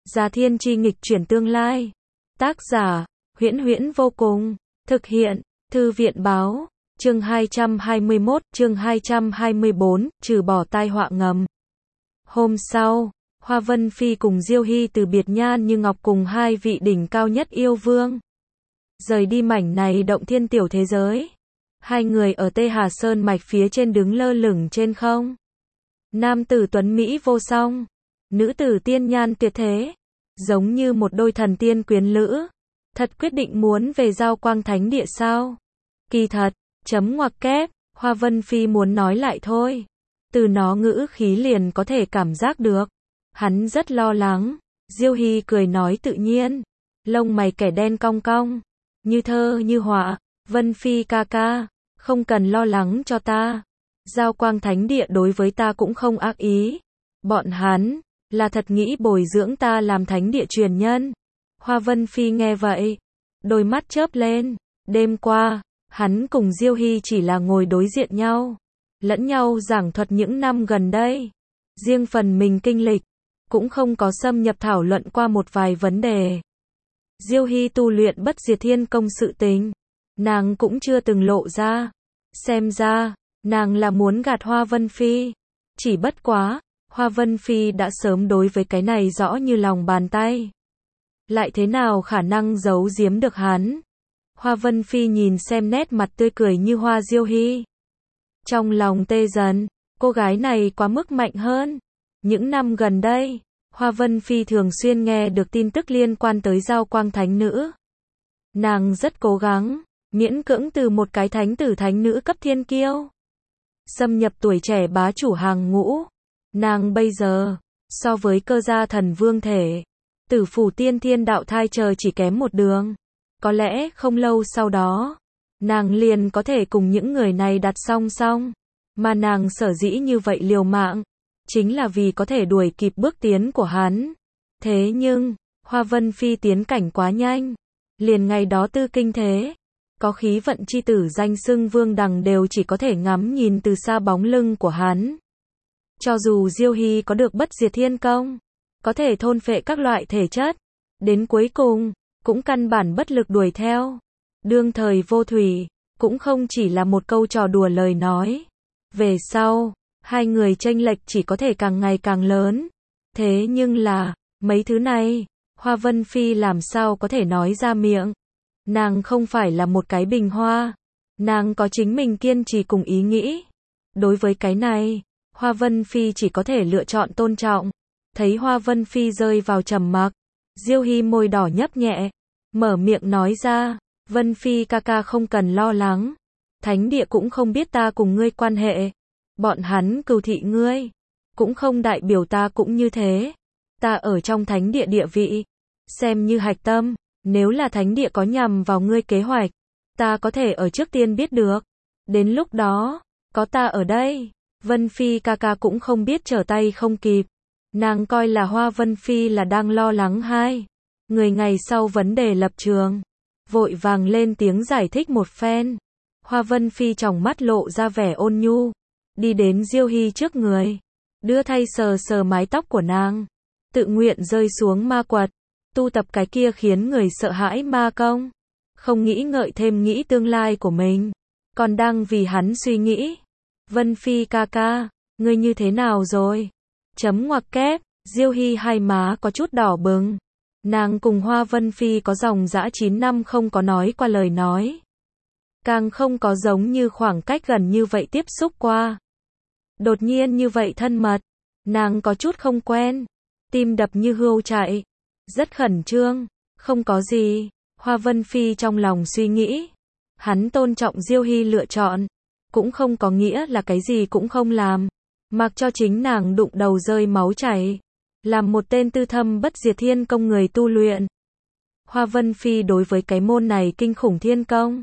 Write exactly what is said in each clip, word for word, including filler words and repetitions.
Gia Thiên Chi nghịch chuyển tương lai. Tác giả, Huyễn Huyễn vô cùng. Thực hiện, Thư viện báo. Chương hai trăm hai mươi mốt, chương hai trăm hai mươi bốn, trừ bỏ tai họa ngầm. Hôm sau, Hoa Vân Phi cùng Diêu Hy từ biệt Nhan Như Ngọc cùng hai vị đỉnh cao nhất yêu vương. Rời đi mảnh này động thiên tiểu thế giới. Hai người ở Tê Hà Sơn mạch phía trên đứng lơ lửng trên không. Nam tử tuấn Mỹ vô song. Nữ tử tiên nhan tuyệt thế. Giống như một đôi thần tiên quyến lữ. Thật quyết định muốn về Giao Quang Thánh Địa sao? Kỳ thật, chấm ngoặc kép, Hoa Vân Phi muốn nói lại thôi. Từ nó ngữ khí liền có thể cảm giác được. Hắn rất lo lắng. Diêu Hy cười nói tự nhiên. Lông mày kẻ đen cong cong. Như thơ như họa. Vân Phi ca ca, không cần lo lắng cho ta. Giao Quang Thánh Địa đối với ta cũng không ác ý. Bọn hắn, là thật nghĩ bồi dưỡng ta làm thánh địa truyền nhân. Hoa Vân Phi nghe vậy. Đôi mắt chớp lên. Đêm qua, hắn cùng Diêu Hy chỉ là ngồi đối diện nhau. Lẫn nhau giảng thuật những năm gần đây. Riêng phần mình kinh lịch. Cũng không có xâm nhập thảo luận qua một vài vấn đề. Diêu Hy tu luyện bất diệt thiên công sự tình. Nàng cũng chưa từng lộ ra. Xem ra, nàng là muốn gạt Hoa Vân Phi. Chỉ bất quá, Hoa Vân Phi đã sớm đối với cái này rõ như lòng bàn tay. Lại thế nào khả năng giấu giếm được hắn? Hoa Vân Phi nhìn xem nét mặt tươi cười như hoa Diêu Hy. Trong lòng tê dần, cô gái này quá mức mạnh hơn. Những năm gần đây, Hoa Vân Phi thường xuyên nghe được tin tức liên quan tới Giao Quang Thánh Nữ. Nàng rất cố gắng. Miễn cưỡng từ một cái thánh tử thánh nữ cấp thiên kiêu. Xâm nhập tuổi trẻ bá chủ hàng ngũ. Nàng bây giờ, so với cơ gia thần vương thể, tử phủ tiên thiên đạo thai chờ chỉ kém một đường. Có lẽ không lâu sau đó, nàng liền có thể cùng những người này đặt song song. Mà nàng sở dĩ như vậy liều mạng, chính là vì có thể đuổi kịp bước tiến của hắn. Thế nhưng, Hoa Vân Phi tiến cảnh quá nhanh. Liền ngày đó tư kinh thế. Có khí vận chi tử danh xưng vương đằng đều chỉ có thể ngắm nhìn từ xa bóng lưng của hắn. Cho dù Diêu Hy có được bất diệt thiên công, có thể thôn phệ các loại thể chất, đến cuối cùng, cũng căn bản bất lực đuổi theo. Đương thời vô thủy, cũng không chỉ là một câu trò đùa lời nói. Về sau, hai người chênh lệch chỉ có thể càng ngày càng lớn. Thế nhưng là, mấy thứ này, Hoa Vân Phi làm sao có thể nói ra miệng. Nàng không phải là một cái bình hoa. Nàng có chính mình kiên trì cùng ý nghĩ. Đối với cái này, Hoa Vân Phi chỉ có thể lựa chọn tôn trọng. Thấy Hoa Vân Phi rơi vào trầm mặc, Diêu Hy môi đỏ nhấp nhẹ, mở miệng nói ra, Vân Phi ca ca không cần lo lắng. Thánh địa cũng không biết ta cùng ngươi quan hệ. Bọn hắn cừu thị ngươi, cũng không đại biểu ta cũng như thế. Ta ở trong thánh địa địa vị, xem như hạch tâm. Nếu là thánh địa có nhằm vào ngươi kế hoạch, ta có thể ở trước tiên biết được. Đến lúc đó, có ta ở đây, Vân Phi ca ca cũng không biết trở tay không kịp. Nàng coi là Hoa Vân Phi là đang lo lắng hai người ngày sau vấn đề lập trường. Vội vàng lên tiếng giải thích một phen. Hoa Vân Phi tròng mắt lộ ra vẻ ôn nhu. Đi đến Diêu Hy trước người. Đưa tay sờ sờ mái tóc của nàng. Tự nguyện rơi xuống ma quật. Tu tập cái kia khiến người sợ hãi ma công. Không nghĩ ngợi thêm nghĩ tương lai của mình. Còn đang vì hắn suy nghĩ. Vân Phi ca ca, ngươi như thế nào rồi? Chấm ngoặc kép, Diêu Hy hai má có chút đỏ bừng. Nàng cùng Hoa Vân Phi có dòng dã chín năm không có nói qua lời nói. Càng không có giống như khoảng cách gần như vậy tiếp xúc qua. Đột nhiên như vậy thân mật. Nàng có chút không quen. Tim đập như hươu chạy. Rất khẩn trương, không có gì. Hoa Vân Phi trong lòng suy nghĩ. Hắn tôn trọng Diêu Hy lựa chọn. Cũng không có nghĩa là cái gì cũng không làm. Mặc cho chính nàng đụng đầu rơi máu chảy. Làm một tên tư thâm bất diệt thiên công người tu luyện. Hoa Vân Phi đối với cái môn này kinh khủng thiên công.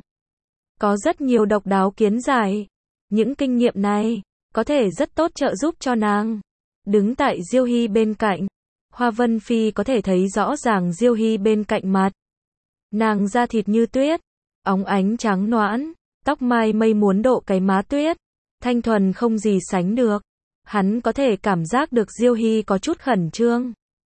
Có rất nhiều độc đáo kiến giải. Những kinh nghiệm này, có thể rất tốt trợ giúp cho nàng. Đứng tại Diêu Hy bên cạnh. Hoa Vân Phi có thể thấy rõ ràng Diêu Hy bên cạnh mặt. Nàng da thịt như tuyết, óng ánh trắng nõn, tóc mai mây muốn độ cái má tuyết, thanh thuần không gì sánh được. Hắn có thể cảm giác được Diêu Hy có chút khẩn trương.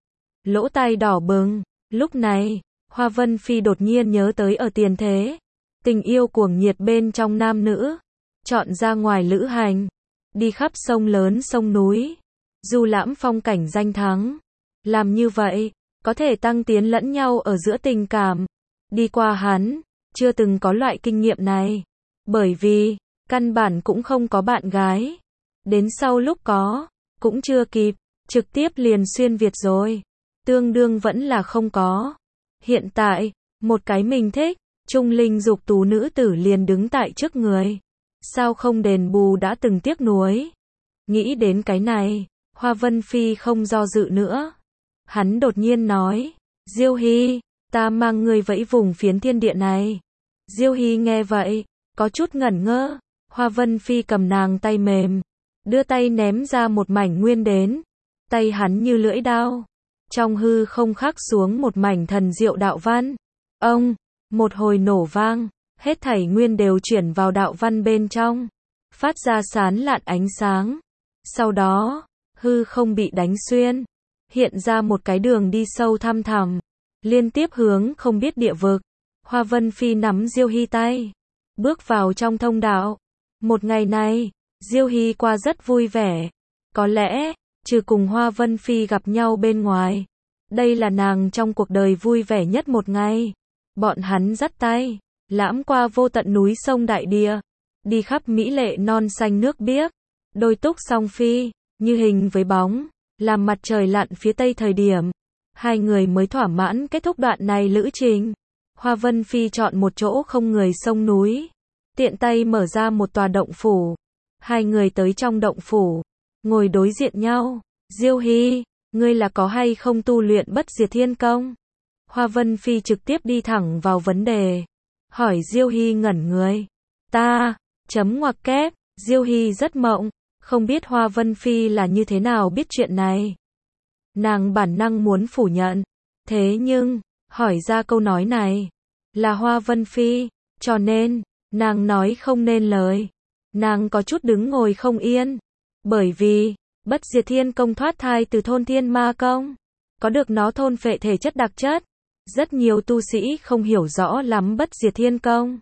lỗ tai đỏ bừng. Lúc này, Hoa Vân Phi đột nhiên nhớ tới ở tiền thế, tình yêu cuồng nhiệt bên trong nam nữ, chọn ra ngoài lữ hành, đi khắp sông lớn sông núi, du lãm phong cảnh danh thắng. Làm như vậy, có thể tăng tiến lẫn nhau ở giữa tình cảm. Đi qua hắn, chưa từng có loại kinh nghiệm này, bởi vì, căn bản cũng không có bạn gái. Đến sau lúc có, cũng chưa kịp, trực tiếp liền xuyên Việt rồi. Tương đương vẫn là không có. Hiện tại, một cái mình thích, trung linh dục tú nữ tử liền đứng tại trước người. Sao không đền bù đã từng tiếc nuối. Nghĩ đến cái này, Hoa Vân Phi không do dự nữa. Hắn đột nhiên nói, Diêu Hy, ta mang ngươi vẫy vùng phiến thiên địa này. Diêu Hy nghe vậy, có chút ngẩn ngơ. Hoa Vân Phi cầm nàng tay mềm, đưa tay ném ra một mảnh nguyên đến. Tay hắn như lưỡi đao, trong hư không khắc xuống một mảnh thần diệu đạo văn. Ông, một hồi nổ vang, hết thảy nguyên đều chuyển vào đạo văn bên trong, phát ra sán lạn ánh sáng. Sau đó, hư không bị đánh xuyên, hiện ra một cái đường đi sâu thăm thẳm, liên tiếp hướng không biết địa vực. Hoa Vân Phi nắm Diêu Hy tay, bước vào trong thông đạo. Một ngày này, Diêu Hy qua rất vui vẻ. Có lẽ, trừ cùng Hoa Vân Phi gặp nhau bên ngoài, đây là nàng trong cuộc đời vui vẻ nhất một ngày. Bọn hắn dắt tay, lãm qua vô tận núi sông đại địa, đi khắp mỹ lệ non xanh nước biếc, đôi túc song phi, như hình với bóng, làm mặt trời lặn phía tây thời điểm. Hai người mới thỏa mãn kết thúc đoạn này lữ trình. Hoa Vân Phi chọn một chỗ không người sông núi, tiện tay mở ra một tòa động phủ. Hai người tới trong động phủ, ngồi đối diện nhau. Diêu Hy, ngươi là có hay không tu luyện bất diệt thiên công? Hoa Vân Phi trực tiếp đi thẳng vào vấn đề, hỏi Diêu Hy ngẩn người. Ta, chấm ngoặc kép, Diêu Hy rất mộng, không biết Hoa Vân Phi là như thế nào biết chuyện này. Nàng bản năng muốn phủ nhận, thế nhưng, hỏi ra câu nói này, là Hoa Vân Phi, cho nên, nàng nói không nên lời. Nàng có chút đứng ngồi không yên, bởi vì, bất diệt thiên công thoát thai từ thôn thiên ma công, có được nó thôn phệ thể chất đặc chất. Rất nhiều tu sĩ không hiểu rõ lắm bất diệt thiên công.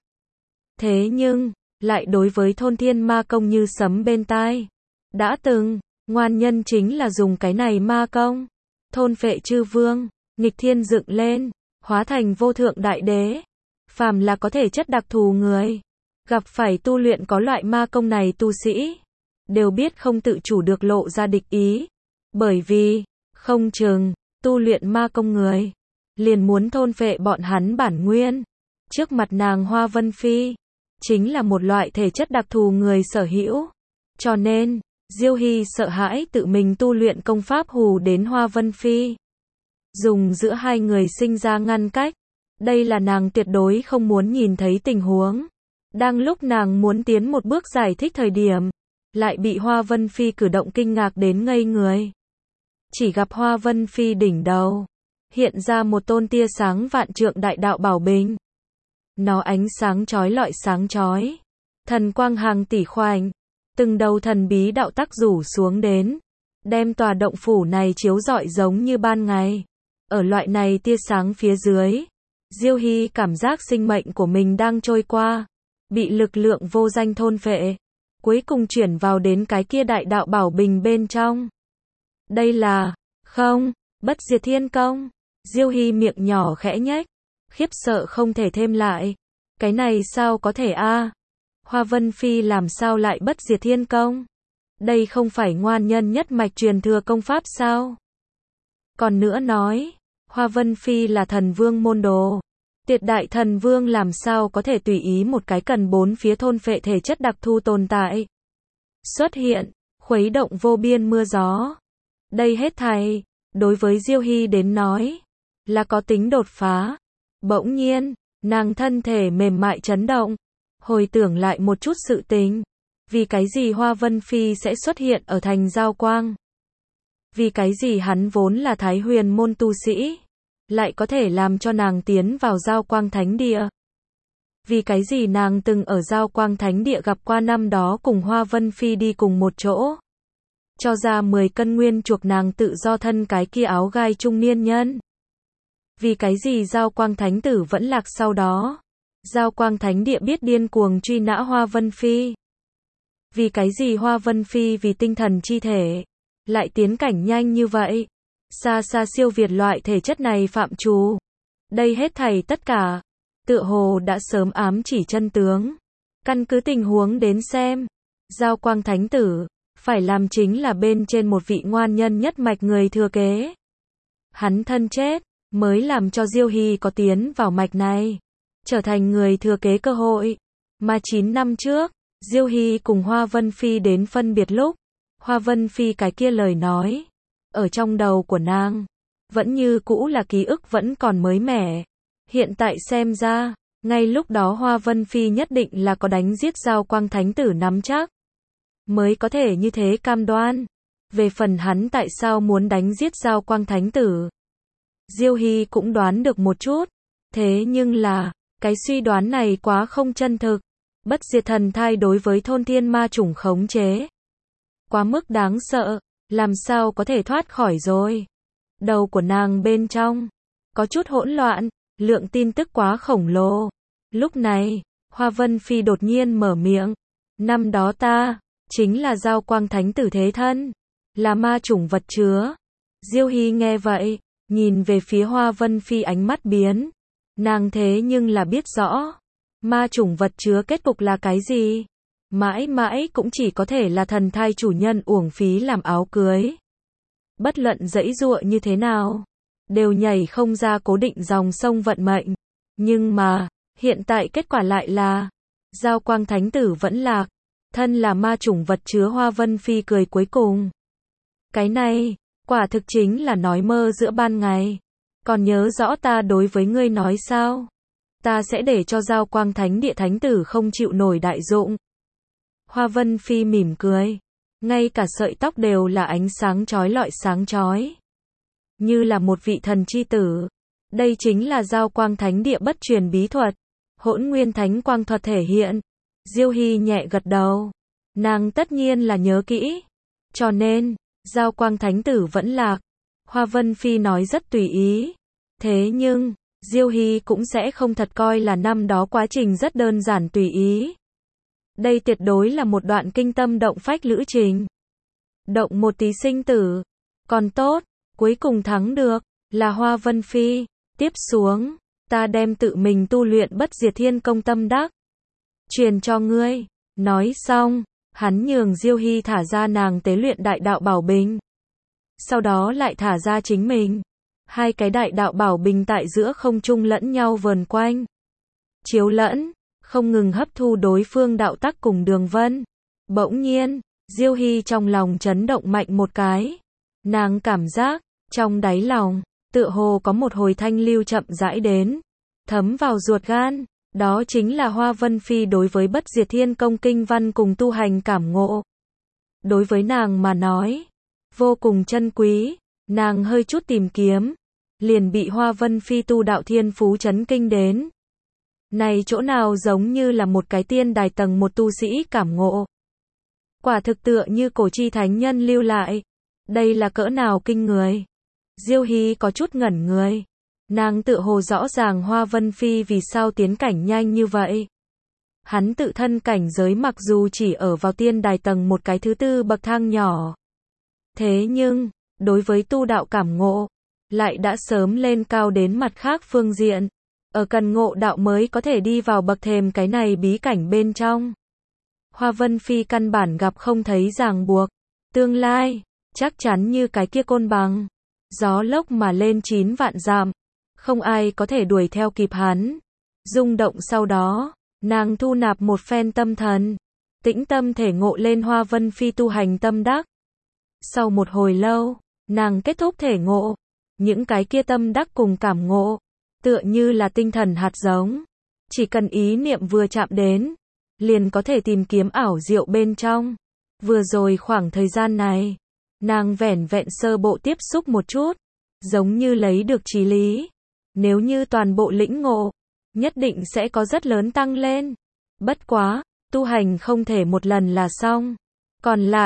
Thế nhưng, lại đối với thôn thiên ma công như sấm bên tai. Đã từng, ngoan nhân chính là dùng cái này ma công, thôn phệ chư vương, nghịch thiên dựng lên, hóa thành vô thượng đại đế. Phàm là có thể chất đặc thù người, gặp phải tu luyện có loại ma công này tu sĩ, đều biết không tự chủ được lộ ra địch ý. Bởi vì, không chừng, tu luyện ma công người, liền muốn thôn phệ bọn hắn bản nguyên. Trước mặt nàng Hoa Vân Phi, chính là một loại thể chất đặc thù người sở hữu. Cho nên, Diêu Hy sợ hãi tự mình tu luyện công pháp hù đến Hoa Vân Phi. Dùng giữa hai người sinh ra ngăn cách. Đây là nàng tuyệt đối không muốn nhìn thấy tình huống. Đang lúc nàng muốn tiến một bước giải thích thời điểm, lại bị Hoa Vân Phi cử động kinh ngạc đến ngây người. Chỉ gặp Hoa Vân Phi đỉnh đầu, hiện ra một tôn tia sáng vạn trượng đại đạo bảo bình. Nó ánh sáng chói lọi sáng chói, thần quang hàng tỷ khoảnh, từng đầu thần bí đạo tắc rủ xuống đến, đem tòa động phủ này chiếu rọi giống như ban ngày. Ở loại này tia sáng phía dưới, Diêu Hy cảm giác sinh mệnh của mình đang trôi qua, bị lực lượng vô danh thôn phệ, cuối cùng chuyển vào đến cái kia đại đạo bảo bình bên trong. Đây là, không, bất diệt thiên công. Diêu Hy miệng nhỏ khẽ nhếch, khiếp sợ không thể thêm lại. Cái này sao có thể a? Hoa Vân Phi làm sao lại bất diệt thiên công? Đây không phải ngoan nhân nhất mạch truyền thừa công pháp sao? Còn nữa nói, Hoa Vân Phi là thần vương môn đồ. Tuyệt đại thần vương làm sao có thể tùy ý một cái cần bốn phía thôn phệ thể chất đặc thù tồn tại. Xuất hiện, khuấy động vô biên mưa gió. Đây hết thảy, đối với Diêu Hy đến nói, là có tính đột phá. Bỗng nhiên, nàng thân thể mềm mại chấn động, hồi tưởng lại một chút sự tình. Vì cái gì Hoa Vân Phi sẽ xuất hiện ở thành Giao Quang? Vì cái gì hắn vốn là Thái Huyền môn tu sĩ, lại có thể làm cho nàng tiến vào Giao Quang Thánh Địa? Vì cái gì nàng từng ở Giao Quang Thánh Địa gặp qua năm đó cùng Hoa Vân Phi đi cùng một chỗ? cho ra mười cân nguyên chuộc nàng tự do thân cái kia áo gai trung niên nhân. Vì cái gì Giao Quang Thánh Tử vẫn lạc sau đó? Giao Quang Thánh Địa biết điên cuồng truy nã Hoa Vân Phi. Vì cái gì Hoa Vân Phi vì tinh thần chi thể, lại tiến cảnh nhanh như vậy? Xa xa siêu việt loại thể chất này phạm trù. Đây hết thảy tất cả, tựa hồ đã sớm ám chỉ chân tướng. Căn cứ tình huống đến xem, Giao Quang Thánh Tử, phải làm chính là bên trên một vị ngoan nhân nhất mạch người thừa kế. Hắn thân chết, mới làm cho Diêu Hy có tiến vào mạch này, trở thành người thừa kế cơ hội. Mà chín năm trước, Diêu Hy cùng Hoa Vân Phi đến phân biệt lúc, Hoa Vân Phi cái kia lời nói, ở trong đầu của nàng, vẫn như cũ là ký ức vẫn còn mới mẻ. Hiện tại xem ra, ngay lúc đó Hoa Vân Phi nhất định là có đánh giết Giao Quang Thánh Tử nắm chắc, mới có thể như thế cam đoan. Về phần hắn tại sao muốn đánh giết Giao Quang Thánh Tử, Diêu Hy cũng đoán được một chút. Thế nhưng là, cái suy đoán này quá không chân thực. Bất diệt thần thai đối với thôn thiên ma chủng khống chế, quá mức đáng sợ, làm sao có thể thoát khỏi rồi. Đầu của nàng bên trong, có chút hỗn loạn, lượng tin tức quá khổng lồ. Lúc này, Hoa Vân Phi đột nhiên mở miệng. Năm đó ta, chính là Giao Quang Thánh Tử thế thân, là ma chủng vật chứa. Diêu Hy nghe vậy, nhìn về phía Hoa Vân Phi ánh mắt biến. Nàng thế nhưng là biết rõ, ma chủng vật chứa kết cục là cái gì? Mãi mãi cũng chỉ có thể là thần thai chủ nhân uổng phí làm áo cưới. Bất luận dãy dụa như thế nào, đều nhảy không ra cố định dòng sông vận mệnh. Nhưng mà, hiện tại kết quả lại là, Giao Quang Thánh Tử vẫn lạc, thân là ma chủng vật chứa. Hoa Vân Phi cười cuối cùng. Cái này, quả thực chính là nói mơ giữa ban ngày. Còn nhớ rõ ta đối với ngươi nói sao? Ta sẽ để cho Giao Quang Thánh Địa Thánh Tử không chịu nổi đại dụng. Hoa Vân Phi mỉm cười, ngay cả sợi tóc đều là ánh sáng chói lọi sáng chói, như là một vị thần chi tử. Đây chính là Giao Quang Thánh Địa bất truyền bí thuật, Hỗn Nguyên Thánh Quang thuật thể hiện. Diêu Hy nhẹ gật đầu, nàng tất nhiên là nhớ kỹ, cho nên Giao Quang Thánh Tử vẫn lạc. Hoa Vân Phi nói rất tùy ý, thế nhưng Diêu Hy cũng sẽ không thật coi là năm đó quá trình rất đơn giản tùy ý. Đây tuyệt đối là một đoạn kinh tâm động phách lữ trình. Động một tí sinh tử, còn tốt, cuối cùng thắng được, là Hoa Vân Phi. Tiếp xuống, ta đem tự mình tu luyện bất diệt thiên công tâm đắc, truyền cho ngươi. Nói xong, hắn nhường Diêu Hy thả ra nàng tế luyện đại đạo bảo bình. Sau đó lại thả ra chính mình. Hai cái đại đạo bảo bình tại giữa không trung lẫn nhau vờn quanh, chiếu lẫn, không ngừng hấp thu đối phương đạo tắc cùng đường vân. Bỗng nhiên, Diêu Hy trong lòng chấn động mạnh một cái. Nàng cảm giác, trong đáy lòng, tựa hồ có một hồi thanh lưu chậm rãi đến, thấm vào ruột gan. Đó chính là Hoa Vân Phi đối với bất diệt thiên công kinh văn cùng tu hành cảm ngộ. Đối với nàng mà nói, vô cùng chân quý. Nàng hơi chút tìm kiếm, liền bị Hoa Vân Phi tu đạo thiên phú chấn kinh đến. Này chỗ nào giống như là một cái tiên đài tầng một tu sĩ cảm ngộ. Quả thực tựa như cổ chi thánh nhân lưu lại. Đây là cỡ nào kinh người. Diêu Hy có chút ngẩn người. Nàng tự hồ rõ ràng Hoa Vân Phi vì sao tiến cảnh nhanh như vậy. Hắn tự thân cảnh giới mặc dù chỉ ở vào tiên đài tầng một cái thứ tư bậc thang nhỏ. Thế nhưng, đối với tu đạo cảm ngộ, lại đã sớm lên cao đến mặt khác phương diện. Ở cần ngộ đạo mới có thể đi vào bậc thềm cái này bí cảnh bên trong. Hoa Vân Phi căn bản gặp không thấy ràng buộc. Tương lai, chắc chắn như cái kia côn bằng. Gió lốc mà lên chín vạn dặm. Không ai có thể đuổi theo kịp hắn. Rung động sau đó, nàng thu nạp một phen tâm thần. Tĩnh tâm thể ngộ lên Hoa Vân Phi tu hành tâm đắc. Sau một hồi lâu, nàng kết thúc thể ngộ. Những cái kia tâm đắc cùng cảm ngộ, tựa như là tinh thần hạt giống. Chỉ cần ý niệm vừa chạm đến, liền có thể tìm kiếm ảo diệu bên trong. Vừa rồi khoảng thời gian này, nàng vẻn vẹn sơ bộ tiếp xúc một chút, giống như lấy được trí lý. Nếu như toàn bộ lĩnh ngộ, nhất định sẽ có rất lớn tăng lên. Bất quá, tu hành không thể một lần là xong. Còn lại,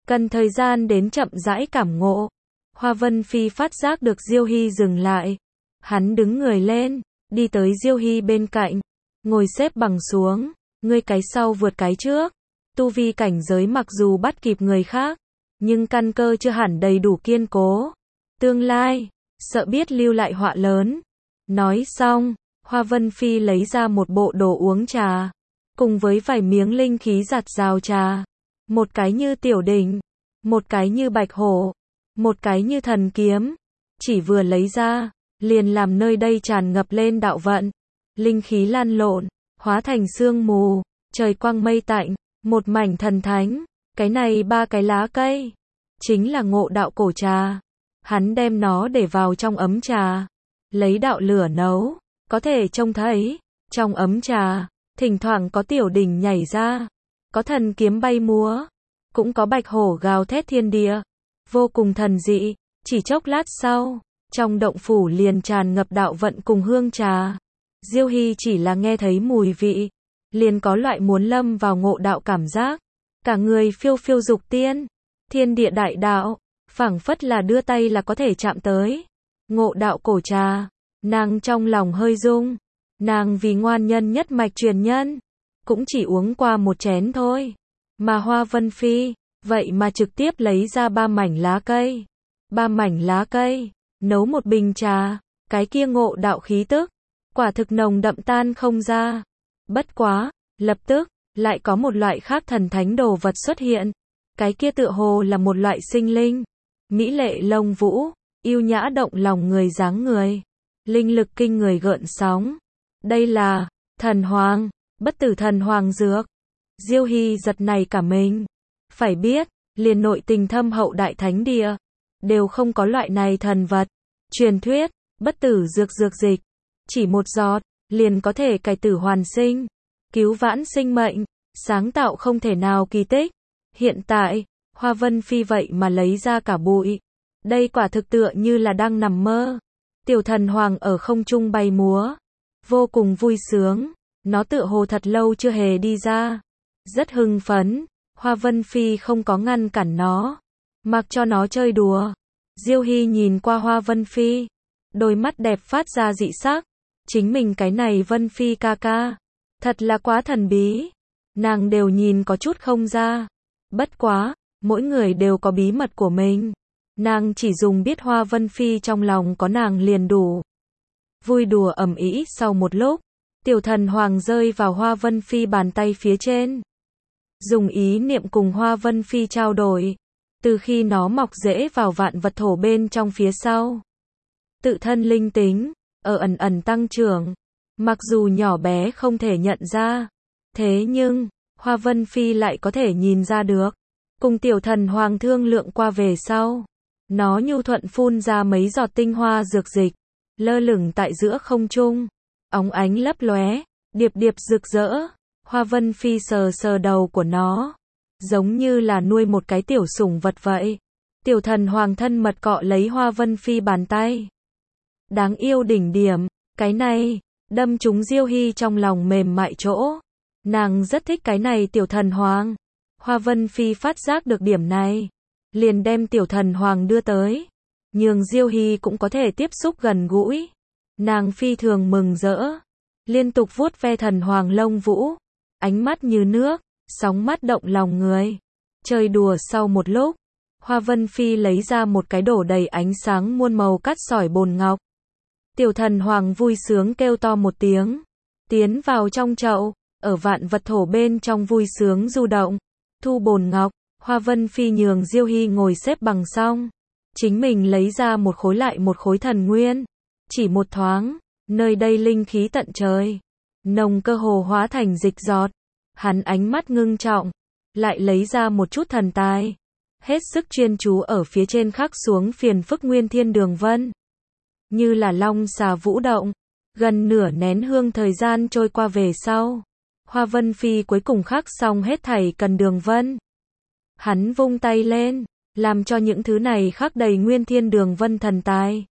Cần thời gian đến chậm rãi cảm ngộ. Hoa Vân Phi phát giác được Diêu Hy dừng lại. Hắn đứng người lên, đi tới Diêu Hy bên cạnh, ngồi xếp bằng xuống, ngươi cái sau vượt cái trước. Tu vi cảnh giới mặc dù bắt kịp người khác, nhưng căn cơ chưa hẳn đầy đủ kiên cố. Tương lai, sợ biết lưu lại họa lớn. Nói xong, Hoa Vân Phi lấy ra một bộ đồ uống trà, cùng với vài miếng linh khí giặt rào trà. Một cái như tiểu đỉnh, một cái như bạch hổ, một cái như thần kiếm. Chỉ vừa lấy ra, liền làm nơi đây tràn ngập lên đạo vận. Linh khí lan lộn, hóa thành sương mù, trời quang mây tạnh, một mảnh thần thánh. Cái này ba cái lá cây, chính là ngộ đạo cổ trà. Hắn đem nó để vào trong ấm trà, lấy đạo lửa nấu, có thể trông thấy, trong ấm trà, thỉnh thoảng có tiểu đỉnh nhảy ra, có thần kiếm bay múa, cũng có bạch hổ gào thét thiên địa, vô cùng thần dị. Chỉ chốc lát sau, trong động phủ liền tràn ngập đạo vận cùng hương trà. Diêu Hy chỉ là nghe thấy mùi vị, liền có loại muốn lâm vào ngộ đạo cảm giác, cả người phiêu phiêu dục tiên, thiên địa đại đạo, phảng phất là đưa tay là có thể chạm tới. Ngộ đạo cổ trà, nàng trong lòng hơi rung, nàng vì ngoan nhân nhất mạch truyền nhân, cũng chỉ uống qua một chén thôi, mà Hoa Vân Phi, vậy mà trực tiếp lấy ra ba mảnh lá cây, ba mảnh lá cây, nấu một bình trà, cái kia ngộ đạo khí tức, quả thực nồng đậm tan không ra. Bất quá, lập tức, lại có một loại khác thần thánh đồ vật xuất hiện, cái kia tựa hồ là một loại sinh linh, mỹ lệ lông vũ, yêu nhã động lòng người dáng người, linh lực kinh người gợn sóng. Đây là thần hoàng, bất tử thần hoàng dược. Diêu Hy giật này cả mình. Phải biết, liền nội tình thâm hậu đại thánh địa, đều không có loại này thần vật. Truyền thuyết, bất tử dược dược dịch, chỉ một giọt, liền có thể cải tử hoàn sinh, cứu vãn sinh mệnh, sáng tạo không thể nào kỳ tích. Hiện tại, Hoa Vân Phi vậy mà lấy ra cả bụi. Đây quả thực tựa như là đang nằm mơ. Tiểu thần hoàng ở không trung bay múa, vô cùng vui sướng, nó tựa hồ thật lâu chưa hề đi ra. Rất hưng phấn, Hoa Vân Phi không có ngăn cản nó, mặc cho nó chơi đùa. Diêu Hy nhìn qua Hoa Vân Phi, đôi mắt đẹp phát ra dị sắc. Chính mình cái này Vân Phi ca ca, thật là quá thần bí, nàng đều nhìn có chút không ra. Bất quá, mỗi người đều có bí mật của mình, nàng chỉ dùng biết Hoa Vân Phi trong lòng có nàng liền đủ. Vui đùa ầm ĩ sau một lúc, tiểu thần hoàng rơi vào Hoa Vân Phi bàn tay phía trên, dùng ý niệm cùng Hoa Vân Phi trao đổi. Từ khi nó mọc rễ vào vạn vật thổ bên trong phía sau, tự thân linh tính ở ẩn ẩn tăng trưởng, mặc dù nhỏ bé không thể nhận ra, thế nhưng Hoa Vân Phi lại có thể nhìn ra được. Cùng tiểu thần hoàng thương lượng qua về sau, nó nhu thuận phun ra mấy giọt tinh hoa dược dịch, lơ lửng tại giữa không trung, óng ánh lấp lóe, điệp điệp rực rỡ. Hoa Vân Phi sờ sờ đầu của nó, giống như là nuôi một cái tiểu sủng vật vậy. Tiểu thần hoàng thân mật cọ lấy Hoa Vân Phi bàn tay. Đáng yêu đỉnh điểm, cái này, đâm trúng Diêu Hy trong lòng mềm mại chỗ. Nàng rất thích cái này tiểu thần hoàng. Hoa Vân Phi phát giác được điểm này, liền đem tiểu thần hoàng đưa tới, nhường Diêu Hy cũng có thể tiếp xúc gần gũi. Nàng phi thường mừng rỡ, liên tục vuốt ve thần hoàng lông vũ, ánh mắt như nước, sóng mắt động lòng người. Chơi đùa sau một lúc, Hoa Vân Phi lấy ra một cái đổ đầy ánh sáng muôn màu cát sỏi bồn ngọc. Tiểu thần hoàng vui sướng kêu to một tiếng, tiến vào trong chậu, ở vạn vật thổ bên trong vui sướng du động. Thu bồn ngọc, Hoa Vân Phi nhường Diêu Hy ngồi xếp bằng xong, chính mình lấy ra một khối lại một khối thần nguyên. Chỉ một thoáng, nơi đây linh khí tận trời, nồng cơ hồ hóa thành dịch giọt. Hắn ánh mắt ngưng trọng, lại lấy ra một chút thần tài, hết sức chuyên chú ở phía trên khắc xuống phiền phức nguyên thiên đường vân. Như là long xà vũ động, gần nửa nén hương thời gian trôi qua về sau, Hoa Vân Phi cuối cùng khắc xong hết thảy cần đường vân. Hắn vung tay lên, làm cho những thứ này khắc đầy nguyên thiên đường vân thần tài,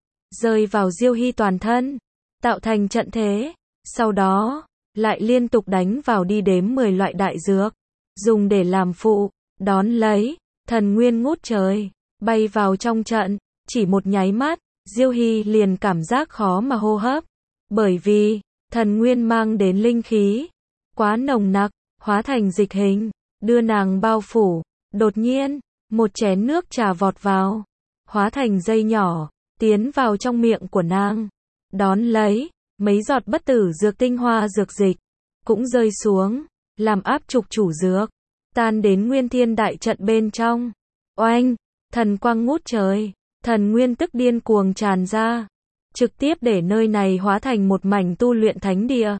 rơi vào Diêu Hy toàn thân, tạo thành trận thế. Sau đó, lại liên tục đánh vào đi đếm mười loại đại dược, dùng để làm phụ, đón lấy, thần nguyên ngút trời, bay vào trong trận, chỉ một nháy mắt, Diêu Hy liền cảm giác khó mà hô hấp, bởi vì, thần nguyên mang đến linh khí, quá nồng nặc, hóa thành dịch hình, đưa nàng bao phủ, đột nhiên, một chén nước trà vọt vào, hóa thành dây nhỏ, tiến vào trong miệng của nàng, đón lấy, mấy giọt bất tử dược tinh hoa dược dịch, cũng rơi xuống, làm áp trục chủ dược, tan đến nguyên thiên đại trận bên trong, oanh, thần quang ngút trời, thần nguyên tức điên cuồng tràn ra, trực tiếp để nơi này hóa thành một mảnh tu luyện thánh địa.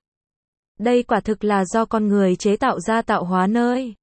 Đây quả thực là do con người chế tạo ra tạo hóa nơi.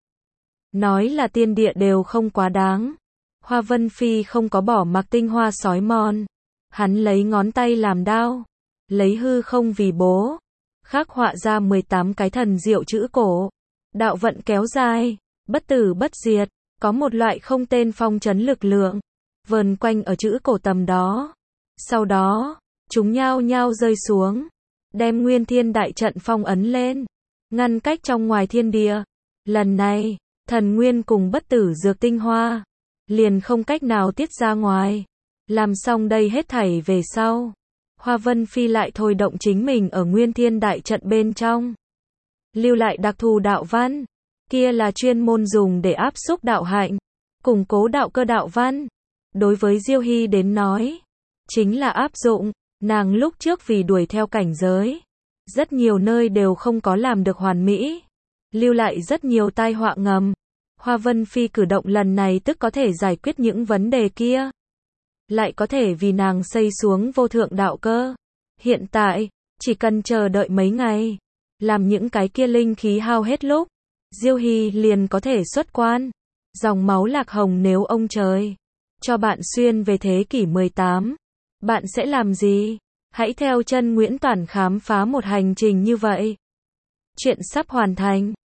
Nói là tiên địa đều không quá đáng. Hoa Vân Phi không có bỏ mặc tinh hoa sói mòn. Hắn lấy ngón tay làm đao, lấy hư không vì bố, khắc họa ra mười tám cái thần diệu chữ cổ. Đạo vận kéo dài, bất tử bất diệt, có một loại không tên phong trấn lực lượng, vờn quanh ở chữ cổ tầm đó. Sau đó, chúng nhao nhao rơi xuống, đem nguyên thiên đại trận phong ấn lên, ngăn cách trong ngoài thiên địa. Lần này, thần nguyên cùng bất tử dược tinh hoa, liền không cách nào tiết ra ngoài. Làm xong đây hết thảy về sau, Hoa Vân Phi lại thôi động chính mình ở nguyên thiên đại trận bên trong. Lưu lại đặc thù đạo văn, kia là chuyên môn dùng để áp xúc đạo hạnh, củng cố đạo cơ đạo văn. Đối với Diêu Hy đến nói, chính là áp dụng, nàng lúc trước vì đuổi theo cảnh giới, rất nhiều nơi đều không có làm được hoàn mỹ, lưu lại rất nhiều tai họa ngầm. Hoa Vân Phi cử động lần này tức có thể giải quyết những vấn đề kia, lại có thể vì nàng xây xuống vô thượng đạo cơ. Hiện tại, chỉ cần chờ đợi mấy ngày, làm những cái kia linh khí hao hết lúc, Diêu Hy liền có thể xuất quan. Dòng máu lạc hồng nếu ông trời cho bạn xuyên về thế kỷ mười tám, bạn sẽ làm gì? Hãy theo chân Nguyễn Toản khám phá một hành trình như vậy. Chuyện sắp hoàn thành.